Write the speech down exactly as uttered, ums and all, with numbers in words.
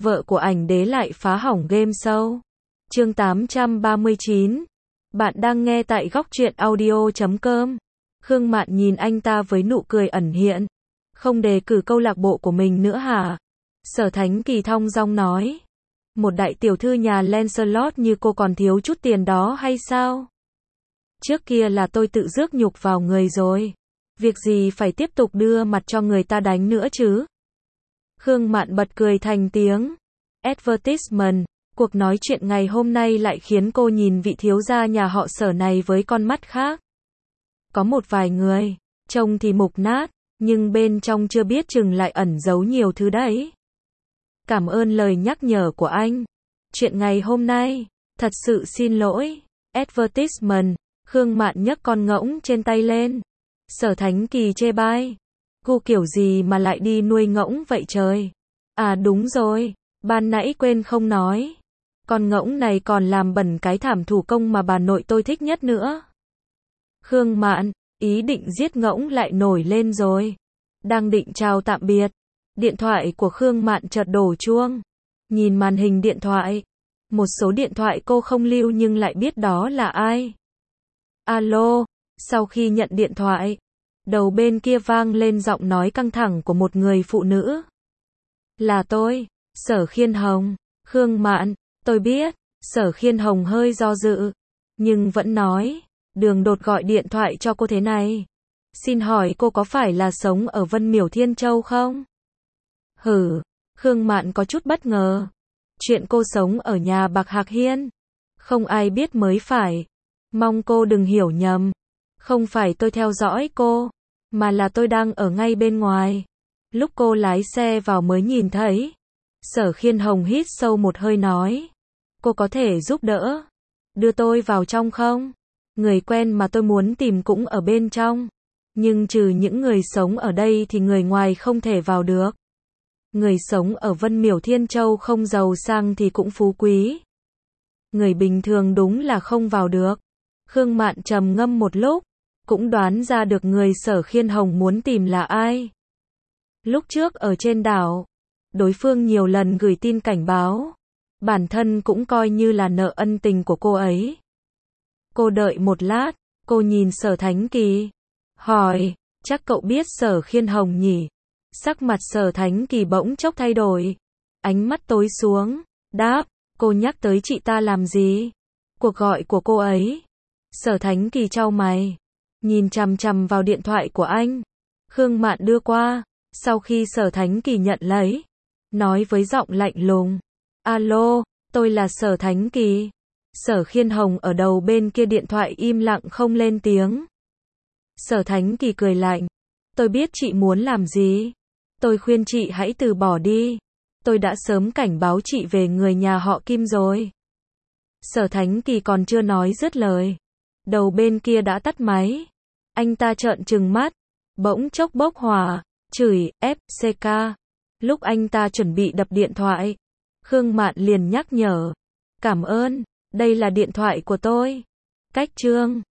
vợ của ảnh đế lại phá hỏng game show. Chương tám trăm ba mươi chín. Bạn đang nghe tại góc truyện audio chấm com. Khương Mạn nhìn anh ta với nụ cười ẩn hiện. Không đề cử câu lạc bộ của mình nữa hả? Sở Thánh Kỳ thong dong nói. Một đại tiểu thư nhà Lancelot như cô còn thiếu chút tiền đó hay sao? Trước kia là tôi tự rước nhục vào người rồi. Việc gì phải tiếp tục đưa mặt cho người ta đánh nữa chứ? Khương Mạn bật cười thành tiếng. Advertisement. Cuộc nói chuyện ngày hôm nay lại khiến cô nhìn vị thiếu gia nhà họ Sở này với con mắt khác. Có một vài người, trông thì mục nát, nhưng bên trong chưa biết chừng lại ẩn giấu nhiều thứ đấy. Cảm ơn lời nhắc nhở của anh. Chuyện ngày hôm nay, thật sự xin lỗi. Advertisement. Khương Mạn nhấc con ngỗng trên tay lên. Sở Thánh Kỳ chê bai. Cô kiểu gì mà lại đi nuôi ngỗng vậy trời? À đúng rồi, ban nãy quên không nói. Con ngỗng này còn làm bẩn cái thảm thủ công mà bà nội tôi thích nhất nữa. Khương Mạn, ý định giết ngỗng lại nổi lên rồi. Đang định chào tạm biệt. Điện thoại của Khương Mạn chợt đổ chuông. Nhìn màn hình điện thoại. Một số điện thoại cô không lưu nhưng lại biết đó là ai. Alo, sau khi nhận điện thoại, đầu bên kia vang lên giọng nói căng thẳng của một người phụ nữ. Là tôi, Sở Khiên Hồng. Khương Mạn, tôi biết. Sở Khiên Hồng hơi do dự, nhưng vẫn nói, Đường Đột gọi điện thoại cho cô thế này. Xin hỏi cô có phải là sống ở Vân Miểu Thiên Châu không? Hử, Khương Mạn có chút bất ngờ. Chuyện cô sống ở nhà Bạc Hạc Hiên, không ai biết mới phải. Mong cô đừng hiểu nhầm. Không phải tôi theo dõi cô, mà là tôi đang ở ngay bên ngoài. Lúc cô lái xe vào mới nhìn thấy. Sở Khiên Hồng hít sâu một hơi nói. Cô có thể giúp đỡ đưa tôi vào trong không? Người quen mà tôi muốn tìm cũng ở bên trong. Nhưng trừ những người sống ở đây thì người ngoài không thể vào được. Người sống ở Vân Miểu Thiên Châu không giàu sang thì cũng phú quý. Người bình thường đúng là không vào được. Khương Mạn trầm ngâm một lúc, cũng đoán ra được người Sở Khiên Hồng muốn tìm là ai. Lúc trước ở trên đảo, đối phương nhiều lần gửi tin cảnh báo. Bản thân cũng coi như là nợ ân tình của cô ấy. Cô đợi một lát, cô nhìn Sở Thánh Kỳ. Hỏi, chắc cậu biết Sở Khiên Hồng nhỉ? Sắc mặt Sở Thánh Kỳ bỗng chốc thay đổi. Ánh mắt tối xuống, đáp, cô nhắc tới chị ta làm gì? Cuộc gọi của cô ấy. Sở Thánh Kỳ chau mày, nhìn chằm chằm vào điện thoại của anh. Khương Mạn đưa qua, sau khi Sở Thánh Kỳ nhận lấy, nói với giọng lạnh lùng. Alo, tôi là Sở Thánh Kỳ. Sở Khiên Hồng ở đầu bên kia điện thoại im lặng không lên tiếng. Sở Thánh Kỳ cười lạnh. Tôi biết chị muốn làm gì. Tôi khuyên chị hãy từ bỏ đi. Tôi đã sớm cảnh báo chị về người nhà họ Kim rồi. Sở Thánh Kỳ còn chưa nói dứt lời. Đầu bên kia đã tắt máy. Anh ta trợn trừng mắt, bỗng chốc bốc hỏa, chửi, ép xê ca. Lúc anh ta chuẩn bị đập điện thoại, Khương Mạn liền nhắc nhở. Cảm ơn, đây là điện thoại của tôi. Cách chương